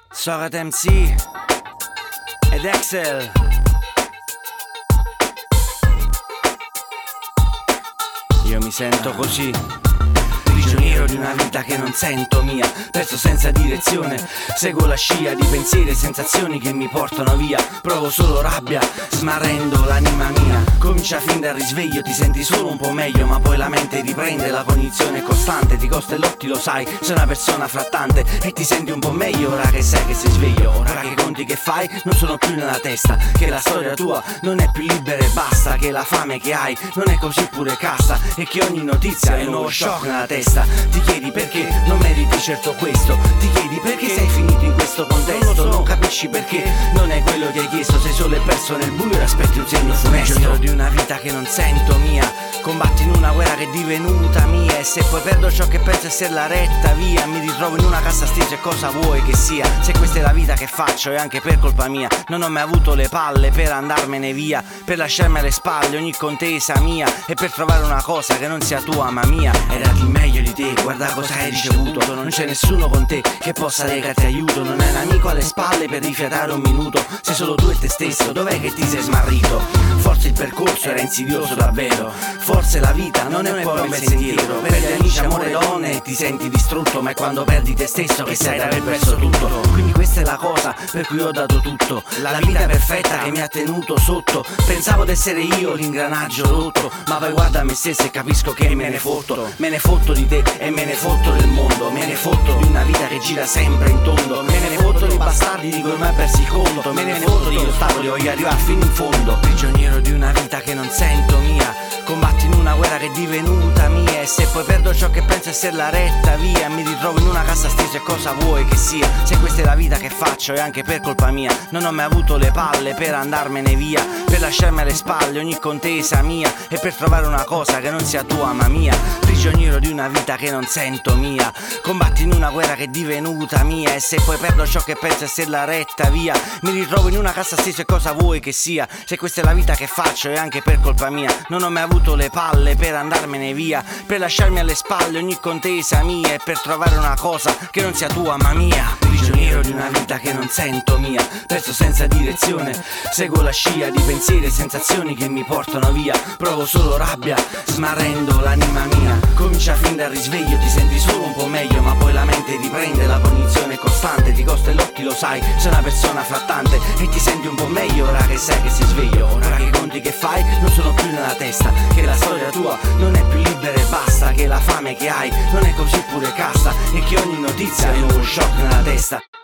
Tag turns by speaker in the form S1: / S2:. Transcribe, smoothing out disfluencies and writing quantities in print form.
S1: Sorat MC ed Excel. Io mi sento così, prigioniero di una vita che non sento mia, perso senza direzione, seguo la scia di pensieri e sensazioni che mi portano via. Provo solo rabbia, smarrendo l'anima mia. Comincia fin dal risveglio, ti senti solo un po' meglio, ma poi la mente riprende, la cognizione è costante. Ti costa il lotti, lo sai, sei una persona frattante e ti senti un po' meglio ora che sai che sei sveglio. Ora che i conti che fai non sono più nella testa, che la storia tua non è più libera e basta, che la fame che hai non è così pure cassa e che ogni notizia è un nuovo shock nella testa. Ti chiedi perché non meriti certo questo, ti chiedi perché sei finito in questo contesto, non capisci perché non è quello che hai chiesto, sei solo e perso nel buio e aspetti un segno funesto. Prigioniero di una vita che non sento mia, combatti in una guerra che è divenuta mia, e se poi perdo ciò che penso essere la retta via, mi ritrovo in una cassa stesa e cosa vuoi che sia? Se questa è la vita che faccio è anche per colpa mia, non ho mai avuto le palle per andarmene via, per lasciarmi alle spalle ogni contesa mia e per trovare una cosa che non sia tua ma mia. E dati il meglio di te, guarda cosa hai ricevuto, non c'è nessuno con te che possa recarti aiuto, non hai un amico alle spalle per rifiatare un minuto, sei solo tu e te stesso, dov'è che ti sei smarrito? Forse il percorso era insidioso davvero, forse la vita non è poi un bel sentiero, perdi amici, amore, donne e ti senti distrutto, ma è quando perdi te stesso che sai di aver perso tutto. Quindi questa è la cosa per cui ho dato tutto, la vita perfetta che mi ha tenuto sotto, pensavo d'essere io l'ingranaggio rotto, ma poi guarda me stesso e capisco che me ne fotto di te e me ne fotto del mondo, me ne fotto di una vita che gira sempre in tondo, me ne fotto dei bastardi di cui ormai persi conto, me ne fotto degli ostacoli, voglio arrivare fino in fondo. Prigioniero di una vita che non sento mia, combatti in una guerra che è divenuta mia, e se poi perdo ciò che penso essere la retta via, mi ritrovo in una cassa stesa e cosa vuoi che sia? Se questa è la vita che faccio è anche per colpa mia, non ho mai avuto le palle per andarmene via, per lasciarmi alle spalle ogni contesa mia e per trovare una cosa che non sia tua ma mia. Prigioniero di una vita che non sento mia, combatti in una guerra che è divenuta mia, e se poi perdo ciò che penso essere la retta via, mi ritrovo in una cassa stesa e cosa vuoi che sia? Se questa è la vita che faccio è anche per colpa mia, non ho mai avuto le palle per andarmene via, per lasciarmi alle spalle ogni contesa mia e per trovare una cosa che non sia tua ma mia. Prigioniero di una vita che non sento mia, perso senza direzione, seguo la scia di pensieri e sensazioni che mi portano via. Provo solo rabbia, smarrendo l'anima mia. Comincia fin dal risveglio, ti senti solo un po' meglio, ma poi la mente riprende, la cognizione è costante. Ti costa gli occhi, lo sai, sei una persona frattante e ti senti un po' meglio ora che sai che sei sveglio. Ora che i conti che fai non sono più nella testa, che la storia tua non è più libera e basta, che la fame che hai non è così pure cassa e che ogni notizia è un nuovo shock nella testa.